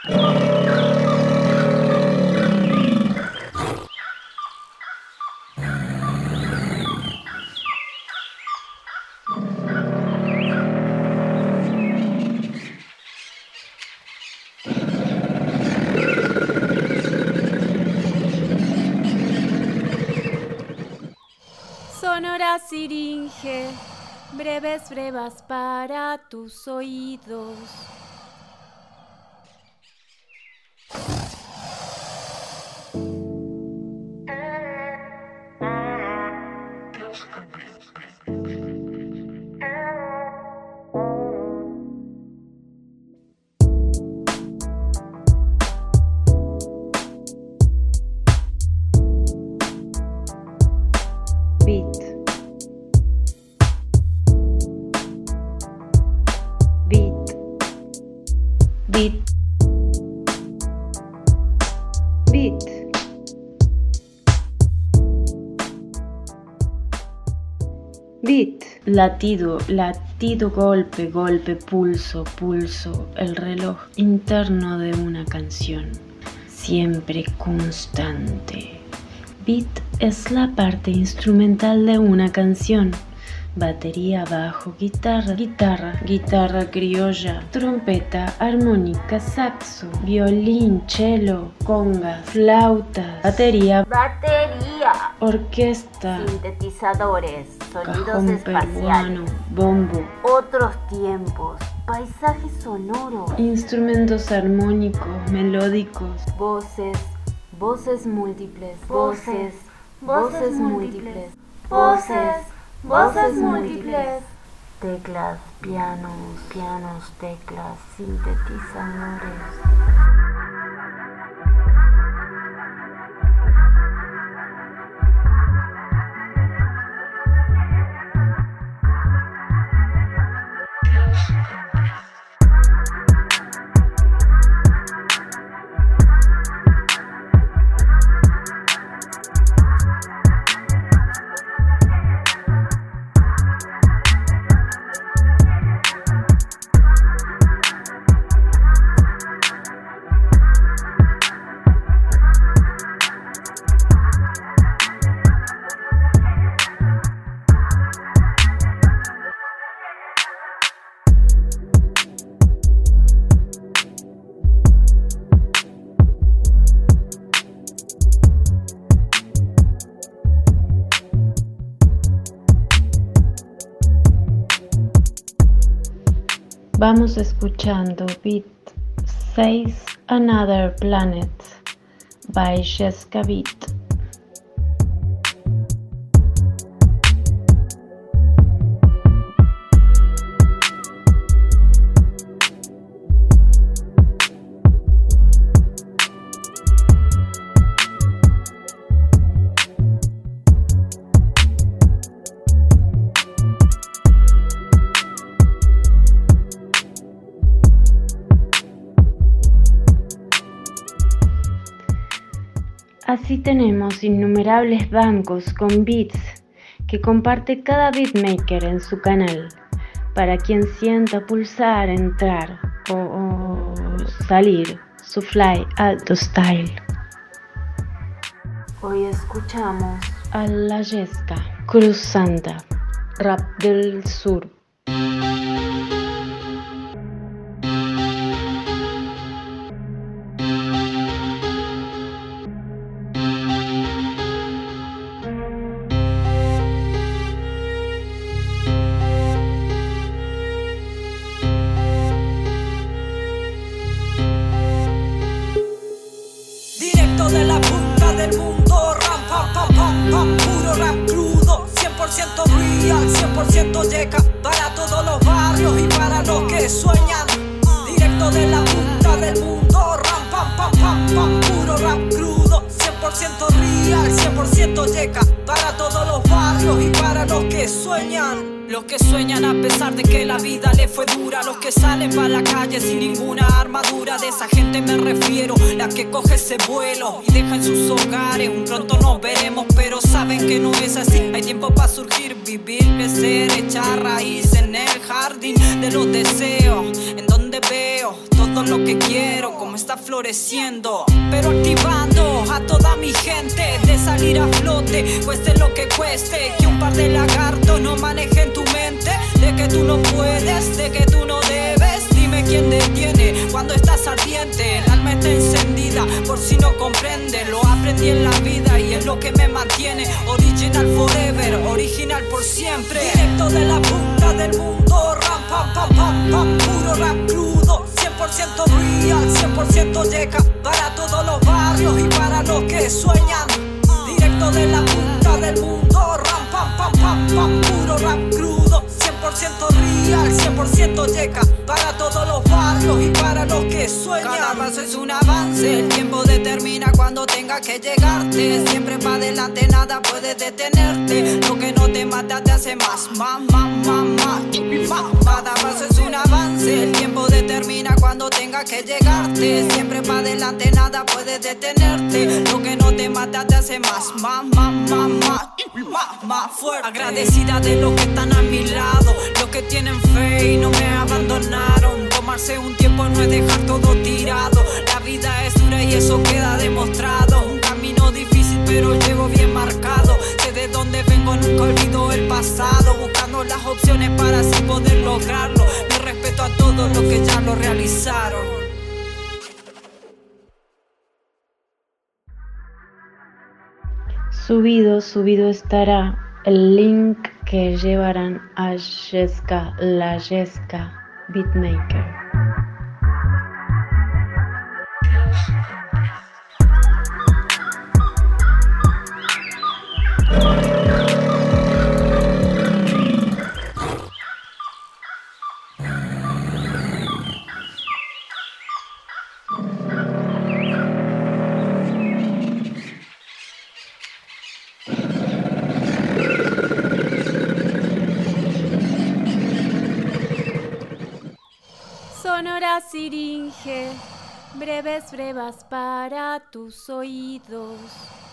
Sonora siringe, breves brevas para tus oídos. Beat, latido, latido, golpe, golpe, pulso, pulso, el reloj interno de una canción, siempre constante. Beat es la parte instrumental de una canción. Batería, bajo, guitarra, guitarra criolla, trompeta, armónica, saxo, violín, cello, conga, flauta, batería, orquesta, sintetizadores, sonidos cajón espaciales, peruano, bombo, otros tiempos, paisajes sonoros, instrumentos armónicos, melódicos, voces múltiples, voces múltiples, voces múltiples, teclas, pianos, teclas, sintetizadores. Vamos escuchando Beat 6 Another Planet by Jessica Beat. Así tenemos innumerables bancos con beats que comparte cada beatmaker en su canal, para quien sienta pulsar, entrar o salir su fly alto style. Hoy escuchamos a la Yesca, Cruz Santa, rap del sur. De la punta del mundo, ram, pam, pam, pam, pam, puro rap crudo, 100% real, 100% yeca, para todos los barrios y para los que sueñan. Directo de la punta del mundo, ram, pam, pam, pam, pam, puro rap crudo, 100% real, 100% yeca, para todos los barrios y para los que sueñan. Los que sueñan a pesar de que la vida le fue dura, los que salen para la calle sin ninguna armadura, de esa gente me refiero, la que coge ese vuelo y deja en sus hogares un pronto nos veremos, pero saben que no es así, hay tiempo para surgir, vivir, crecer, echar raíz en el jardín de los deseos, en donde veo veo todo lo que quiero, como está floreciendo, pero activando a toda mi gente de salir a flote, cueste lo que cueste, que un par de lagartos no manejen tu mente, de que tú no puedes, de que tú no debes. Dime quién detiene cuando estás ardiente, el alma está encendida, por si no comprende, lo aprendí en la vida y es lo que me mantiene original forever, original por siempre. Directo de la punta del mundo, ram pam pam pam pam, puro rap crudo, 100% real, 100% llega para todos los barrios y para los que sueñan. Directo de la punta del mundo, ram pam pam pam pam, puro rap crudo, 100% real, 100% llega para todos los barrios y para los que sueñan. Cada paso es un avance, el tiempo determina cuando tenga que llegarte. Siempre para adelante, nada puede detenerte. Lo que no te mata te hace más. Cada paso es un avance, el tiempo determina cuando tenga que llegarte. Siempre para adelante, nada puede detenerte. Lo que no te mata te hace más fuerte. Agradecida de los que están a mi lado, los que tienen fe y no me abandonaron. Tomarse un tiempo no es dejar todo tirado. La vida es dura y eso queda demostrado. Un camino difícil pero llevo bien marcado. Sé de dónde vengo, nunca olvido el pasado. Buscando las opciones para así poder lograrlo. Mi respeto a todos los que ya lo realizaron. Subido estará el link que llevarán a Jessica, la Jessica Beatmaker. Sonora siringe, breves brevas para tus oídos.